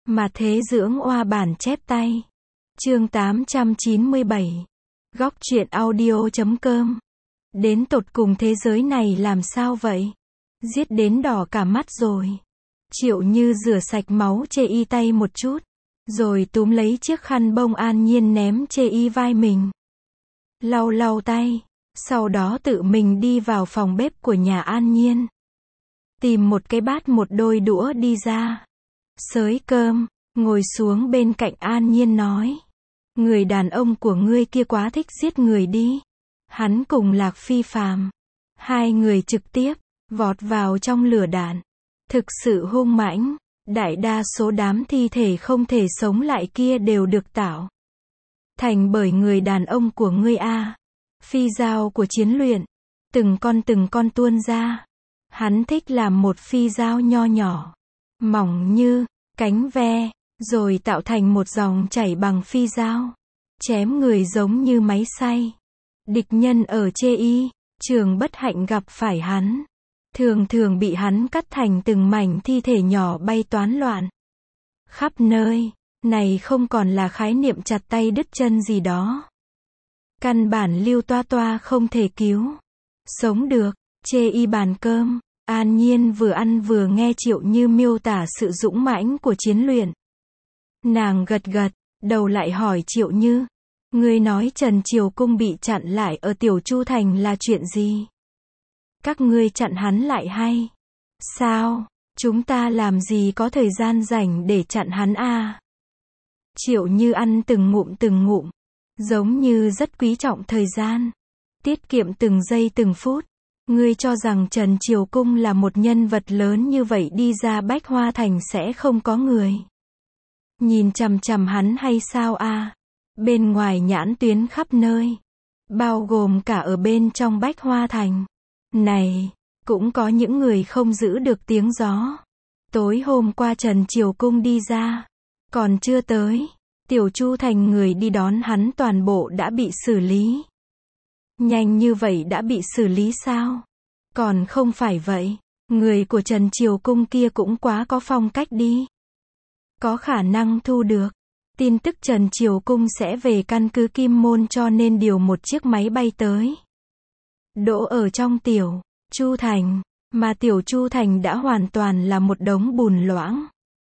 Mà thế dưỡng oa bản chép tay. Chương 897. Góc truyện audio.com. Đến tột cùng thế giới này làm sao vậy? Giết đến đỏ cả mắt rồi. Triệu Như rửa sạch máu chê y tay một chút, rồi túm lấy chiếc khăn bông an nhiên ném chê y vai mình. Lau lau tay, sau đó tự mình đi vào phòng bếp của nhà an nhiên. Tìm một cái bát một đôi đũa đi ra. Xới cơm, ngồi xuống bên cạnh an nhiên nói. Người đàn ông của ngươi kia quá thích giết người đi. Hắn cùng Lạc Phi Phàm, hai người trực tiếp vọt vào trong lửa đạn. Thực sự hung mãnh, đại đa số đám thi thể không thể sống lại kia đều được tạo thành bởi người đàn ông của ngươi a. Phi dao của chiến luyện, từng con tuôn ra. Hắn thích làm một phi dao nho nhỏ, mỏng như cánh ve, rồi tạo thành một dòng chảy bằng phi dao, chém người giống như máy xay. Địch nhân ở chê y trường bất hạnh gặp phải hắn, thường thường bị hắn cắt thành từng mảnh thi thể nhỏ bay toán loạn khắp nơi. Này không còn là khái niệm chặt tay đứt chân gì đó. Căn bản Lưu Toa Toa không thể cứu sống được. Chê y bàn cơm, an nhiên vừa ăn vừa nghe Triệu Như miêu tả sự dũng mãnh của chiến luyện. Nàng gật gật đầu lại hỏi Triệu Như, ngươi nói Trần Triều Cung bị chặn lại ở Tiểu Chu Thành là chuyện gì? Các ngươi chặn hắn lại hay sao? Chúng ta làm gì có thời gian rảnh để chặn hắn a? Triệu Như ăn từng ngụm, giống như rất quý trọng thời gian, tiết kiệm từng giây từng phút. Ngươi cho rằng Trần Triều Cung là một nhân vật lớn như vậy đi ra Bách Hoa Thành sẽ không có người nhìn chằm chằm hắn hay sao a? Bên ngoài nhãn tuyến khắp nơi, bao gồm cả ở bên trong Bách Hoa Thành này, cũng có những người không giữ được tiếng gió. Tối hôm qua Trần Triều Cung đi ra, còn chưa tới Tiểu Chu Thành người đi đón hắn toàn bộ đã bị xử lý. Nhanh như vậy đã bị xử lý sao? Còn không phải vậy, người của Trần Triều Cung kia cũng quá có phong cách đi. Có khả năng thu được tin tức Trần Triều Cung sẽ về căn cứ Kim Môn cho nên điều một chiếc máy bay tới. Đỗ ở trong Tiểu Chu Thành, mà Tiểu Chu Thành đã hoàn toàn là một đống bùn loãng.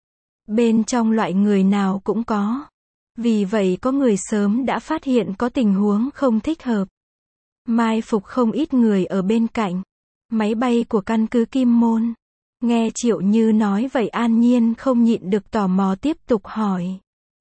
Bên trong loại người nào cũng có. Vì vậy có người sớm đã phát hiện có tình huống không thích hợp. Mai phục không ít người ở bên cạnh máy bay của căn cứ Kim Môn. Nghe Triệu Như nói vậy an nhiên không nhịn được tò mò tiếp tục hỏi.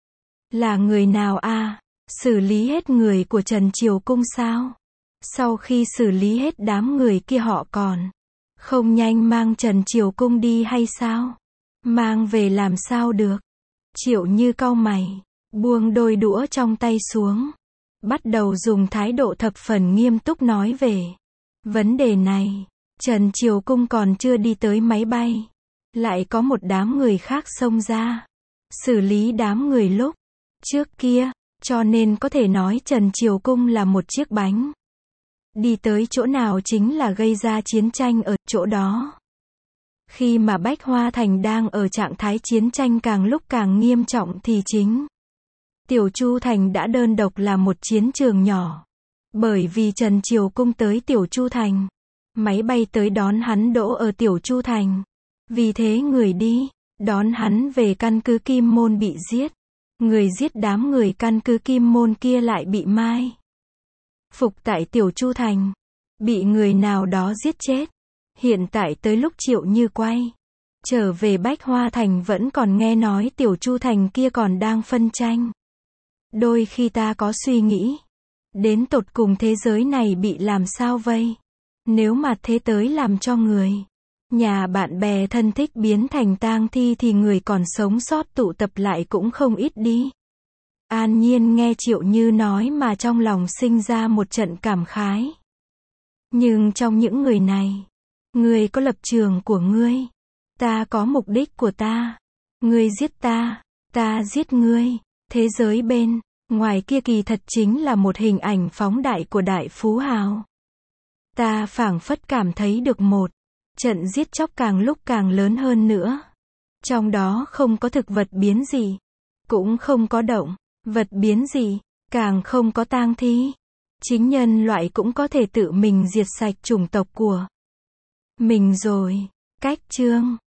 Là người nào a? Xử lý hết người của Trần Triều Cung sao? Sau khi xử lý hết đám người kia họ còn không nhanh mang Trần Triều Cung đi hay sao? Mang về làm sao được? Triệu Như cau mày, buông đôi đũa trong tay xuống, bắt đầu dùng thái độ thập phần nghiêm túc nói về vấn đề này. Trần Triều Cung còn chưa đi tới máy bay, lại có một đám người khác xông ra xử lý đám người lúc trước kia, cho nên có thể nói Trần Triều Cung là một chiếc bánh. Đi tới chỗ nào chính là gây ra chiến tranh ở chỗ đó. Khi mà Bách Hoa Thành đang ở trạng thái chiến tranh càng lúc càng nghiêm trọng thì chính Tiểu Chu Thành đã đơn độc là một chiến trường nhỏ. Bởi vì Trần Triều Cung tới Tiểu Chu Thành, máy bay tới đón hắn đỗ ở Tiểu Chu Thành. Vì thế người đi đón hắn về căn cứ Kim Môn bị giết. Người giết đám người căn cứ Kim Môn kia lại bị mai phục tại Tiểu Chu Thành, bị người nào đó giết chết. Hiện tại tới lúc Triệu Như quay trở về Bách Hoa Thành vẫn còn nghe nói Tiểu Chu Thành kia còn đang phân tranh. Đôi khi ta có suy nghĩ, đến tột cùng thế giới này bị làm sao vây? Nếu mà thế tới làm cho người nhà bạn bè thân thích biến thành tang thi thì người còn sống sót tụ tập lại cũng không ít đi. An nhiên nghe Triệu Như nói mà trong lòng sinh ra một trận cảm khái. Nhưng trong những người này, ngươi có lập trường của ngươi, ta có mục đích của ta. Ngươi giết ta, ta giết ngươi. Thế giới bên ngoài kia kỳ thật chính là một hình ảnh phóng đại của đại phú hào. Ta phảng phất cảm thấy được một trận giết chóc càng lúc càng lớn hơn nữa. Trong đó không có thực vật biến dị, cũng không có động vật biến dị, càng không có tang thi. Chính nhân loại cũng có thể tự mình diệt sạch chủng tộc của mình rồi. Cách chương